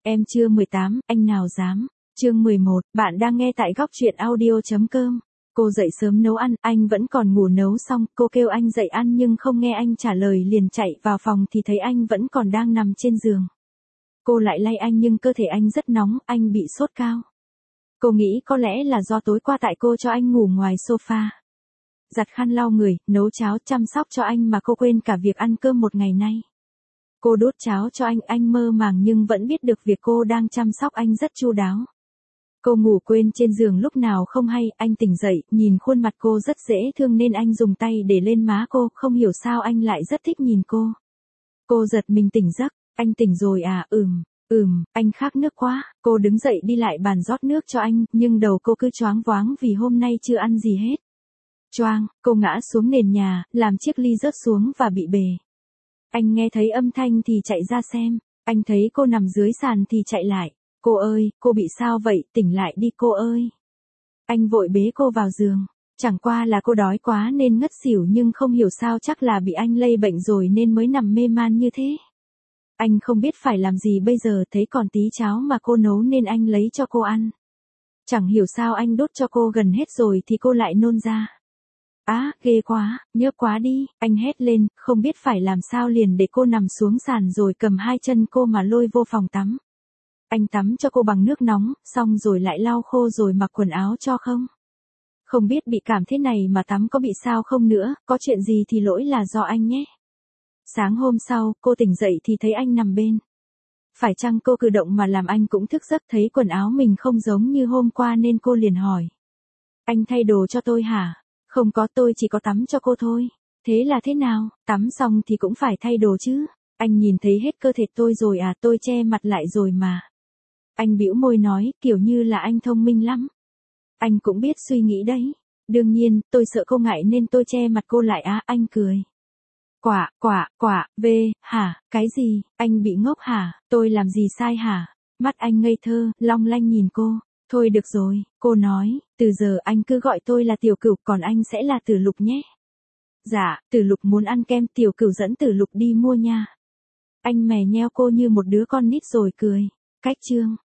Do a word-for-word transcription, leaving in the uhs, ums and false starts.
Em chưa mười tám, anh nào dám. Chương mười một, bạn đang nghe tại góc truyện audio chấm com. Cô dậy sớm nấu ăn, anh vẫn còn ngủ. Nấu xong, cô kêu anh dậy ăn nhưng không nghe anh trả lời, liền chạy vào phòng thì thấy anh vẫn còn đang nằm trên giường. Cô lại lay anh nhưng cơ thể anh rất nóng, anh bị sốt cao. Cô nghĩ có lẽ là do tối qua tại cô cho anh ngủ ngoài sofa. Giặt khăn lau người, nấu cháo, chăm sóc cho anh mà cô quên cả việc ăn cơm một ngày nay. Cô đốt cháo cho anh, anh mơ màng nhưng vẫn biết được việc cô đang chăm sóc anh rất chu đáo. Cô ngủ quên trên giường lúc nào không hay, anh tỉnh dậy, nhìn khuôn mặt cô rất dễ thương nên anh dùng tay để lên má cô, không hiểu sao anh lại rất thích nhìn cô. Cô giật mình tỉnh giấc, anh tỉnh rồi à, ừm, ừm, anh khát nước quá. Cô đứng dậy đi lại bàn rót nước cho anh, nhưng đầu cô cứ choáng váng vì hôm nay chưa ăn gì hết. Choang, cô ngã xuống nền nhà, làm chiếc ly rớt xuống và bị bể. Anh nghe thấy âm thanh thì chạy ra xem, anh thấy cô nằm dưới sàn thì chạy lại. Cô ơi, cô bị sao vậy, tỉnh lại đi cô ơi. Anh vội bế cô vào giường, chẳng qua là cô đói quá nên ngất xỉu nhưng không hiểu sao chắc là bị anh lây bệnh rồi nên mới nằm mê man như thế. Anh không biết phải làm gì bây giờ, thấy còn tí cháo mà cô nấu nên anh lấy cho cô ăn. Chẳng hiểu sao anh đốt cho cô gần hết rồi thì cô lại nôn ra. Á, à, ghê quá, nhớ quá đi, anh hét lên, không biết phải làm sao liền để cô nằm xuống sàn rồi cầm hai chân cô mà lôi vô phòng tắm. Anh tắm cho cô bằng nước nóng, xong rồi lại lau khô rồi mặc quần áo cho không. Không biết bị cảm thế này mà tắm có bị sao không nữa, có chuyện gì thì lỗi là do anh nhé. Sáng hôm sau, cô tỉnh dậy thì thấy anh nằm bên. Phải chăng cô cử động mà làm anh cũng thức giấc, thấy quần áo mình không giống như hôm qua nên cô liền hỏi. Anh thay đồ cho tôi hả? Không có, tôi chỉ có tắm cho cô thôi. Thế là thế nào, tắm xong thì cũng phải thay đồ chứ. Anh nhìn thấy hết cơ thể tôi rồi à, tôi che mặt lại rồi mà. Anh bĩu môi nói, kiểu như là anh thông minh lắm. Anh cũng biết suy nghĩ đấy. Đương nhiên, tôi sợ cô ngại nên tôi che mặt cô lại á, anh cười. Quả, quả, quả, về, hả, cái gì, anh bị ngốc hả, tôi làm gì sai hả? Mắt anh ngây thơ, long lanh nhìn cô. Thôi được rồi, cô nói, từ giờ anh cứ gọi tôi là Tiểu Cửu, còn anh sẽ là Tử Lục nhé. Dạ, Tử Lục muốn ăn kem, Tiểu Cửu dẫn Tử Lục đi mua nha. Anh mè nheo cô như một đứa con nít rồi cười. Cách chương.